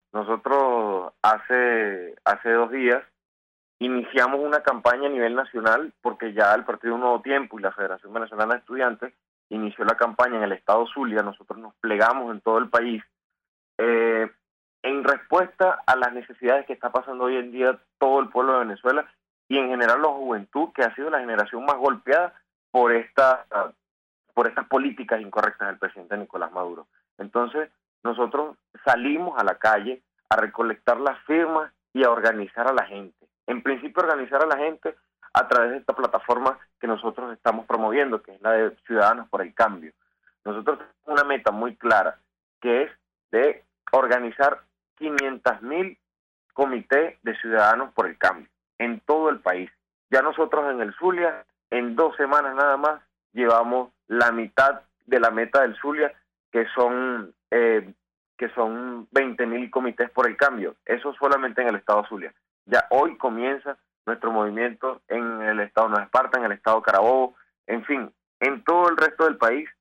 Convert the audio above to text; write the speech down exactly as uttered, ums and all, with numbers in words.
Nosotros hace, hace dos días iniciamos una campaña a nivel nacional porque ya el Partido Nuevo Tiempo y la Federación Venezolana de Estudiantes inició la campaña en el estado Zulia. Nosotros nos plegamos en todo el país eh, en respuesta a las necesidades que está pasando hoy en día todo el pueblo de Venezuela y en general la juventud, que ha sido la generación más golpeada por esta por estas políticas incorrectas del presidente Nicolás Maduro. Entonces, nosotros salimos a la calle a recolectar las firmas y a organizar a la gente. En principio, organizar a la gente a través de esta plataforma que nosotros estamos promoviendo, que es la de Ciudadanos por el Cambio. Nosotros tenemos una meta muy clara, que es de organizar quinientos mil comités de Ciudadanos por el Cambio en todo el país. Ya nosotros en el Zulia, en dos semanas nada más, llevamos la mitad de la meta del Zulia, que son eh, que son veinte mil comités por el cambio. Eso solamente en el estado Zulia. Ya hoy comienza nuestro movimiento en el estado Nueva Esparta, en el estado Carabobo, en fin, en todo el resto del país